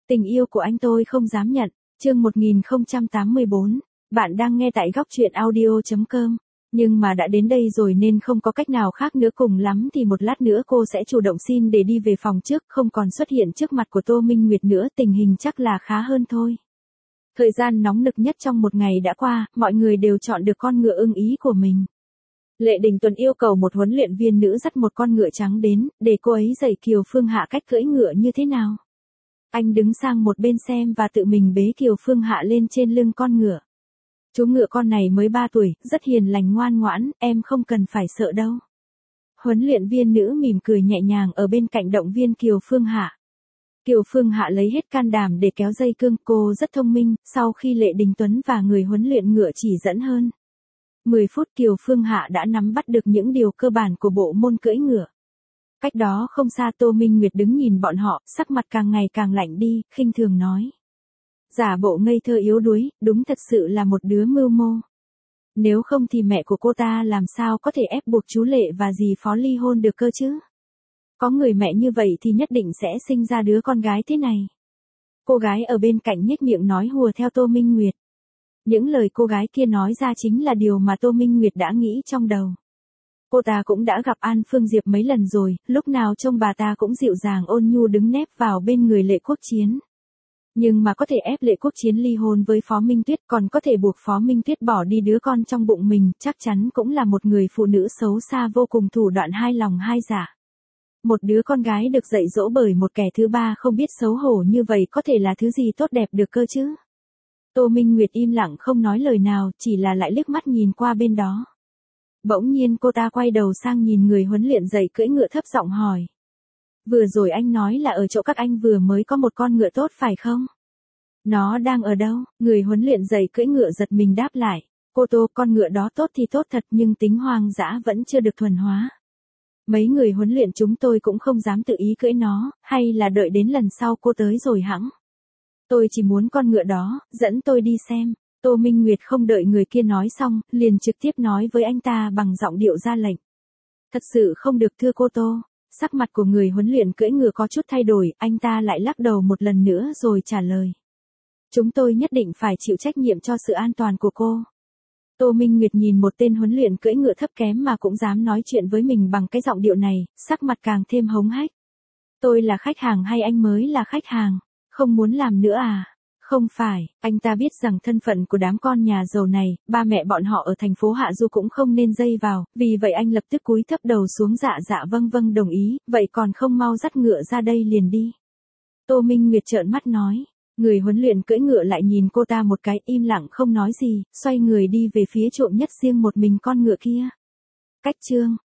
Tình yêu của anh tôi không dám nhận. Chương 1084. Bạn đang nghe tại góc truyện audio.com. Nhưng mà đã đến đây rồi nên không có cách nào khác nữa, cùng lắm thì một lát nữa cô sẽ chủ động xin để đi về phòng trước, không còn xuất hiện trước mặt của Tô Minh Nguyệt nữa, tình hình chắc là khá hơn thôi. Thời gian nóng nực nhất trong một ngày đã qua, mọi người đều chọn được con ngựa ưng ý của mình. Lệ Đình Tuần yêu cầu một huấn luyện viên nữ dắt một con ngựa trắng đến, để cô ấy dạy Kiều Phương Hạ cách cưỡi ngựa như thế nào. Anh đứng sang một bên xem và tự mình bế Kiều Phương Hạ lên trên lưng con ngựa. Chú ngựa con này mới 3 tuổi, rất hiền lành ngoan ngoãn, em không cần phải sợ đâu. Huấn luyện viên nữ mỉm cười nhẹ nhàng ở bên cạnh động viên Kiều Phương Hạ. Kiều Phương Hạ lấy hết can đảm để kéo dây cương, cô rất thông minh, sau khi Lệ Đình Tuấn và người huấn luyện ngựa chỉ dẫn hơn 10 phút Kiều Phương Hạ đã nắm bắt được những điều cơ bản của bộ môn cưỡi ngựa. Cách đó không xa Tô Minh Nguyệt đứng nhìn bọn họ, sắc mặt càng ngày càng lạnh đi, khinh thường nói. Giả bộ ngây thơ yếu đuối, đúng thật sự là một đứa mưu mô. Nếu không thì mẹ của cô ta làm sao có thể ép buộc chú Lệ và dì Phó ly hôn được cơ chứ? Có người mẹ như vậy thì nhất định sẽ sinh ra đứa con gái thế này. Cô gái ở bên cạnh nhếch miệng nói hùa theo Tô Minh Nguyệt. Những lời cô gái kia nói ra chính là điều mà Tô Minh Nguyệt đã nghĩ trong đầu. Cô ta cũng đã gặp An Phương Diệp mấy lần rồi, lúc nào trông bà ta cũng dịu dàng ôn nhu đứng nép vào bên người Lệ Quốc Chiến. Nhưng mà có thể ép Lệ Quốc Chiến ly hôn với Phó Minh Tuyết, còn có thể buộc Phó Minh Tuyết bỏ đi đứa con trong bụng mình, chắc chắn cũng là một người phụ nữ xấu xa vô cùng, thủ đoạn hai lòng hai dạ. Một đứa con gái được dạy dỗ bởi một kẻ thứ ba không biết xấu hổ như vậy có thể là thứ gì tốt đẹp được cơ chứ? Tô Minh Nguyệt im lặng không nói lời nào, chỉ là lại liếc mắt nhìn qua bên đó. Bỗng nhiên cô ta quay đầu sang nhìn người huấn luyện dạy cưỡi ngựa, thấp giọng hỏi. Vừa rồi anh nói là ở chỗ các anh vừa mới có một con ngựa tốt phải không? Nó đang ở đâu? Người huấn luyện dạy cưỡi ngựa giật mình đáp lại. Cô Tô, con ngựa đó tốt thì tốt thật nhưng tính hoang dã vẫn chưa được thuần hóa. Mấy người huấn luyện chúng tôi cũng không dám tự ý cưỡi nó, hay là đợi đến lần sau cô tới rồi hẵng. Tôi chỉ muốn con ngựa đó, dẫn tôi đi xem. Tô Minh Nguyệt không đợi người kia nói xong, liền trực tiếp nói với anh ta bằng giọng điệu ra lệnh. Thật sự không được thưa cô Tô. Sắc mặt của người huấn luyện cưỡi ngựa có chút thay đổi, anh ta lại lắc đầu một lần nữa rồi trả lời. Chúng tôi nhất định phải chịu trách nhiệm cho sự an toàn của cô. Tô Minh Nguyệt nhìn một tên huấn luyện cưỡi ngựa thấp kém mà cũng dám nói chuyện với mình bằng cái giọng điệu này, sắc mặt càng thêm hống hách. Tôi là khách hàng hay anh mới là khách hàng? Không muốn làm nữa à? Không phải, anh ta biết rằng thân phận của đám con nhà giàu này, ba mẹ bọn họ ở thành phố Hạ Du cũng không nên dây vào, vì vậy anh lập tức cúi thấp đầu xuống, dạ vâng vâng đồng ý, vậy còn không mau dắt ngựa ra đây liền đi. Tô Minh Nguyệt trợn mắt nói. Người huấn luyện cưỡi ngựa lại nhìn cô ta một cái, im lặng không nói gì, xoay người đi về phía trộm nhất riêng một mình con ngựa kia. Cách chương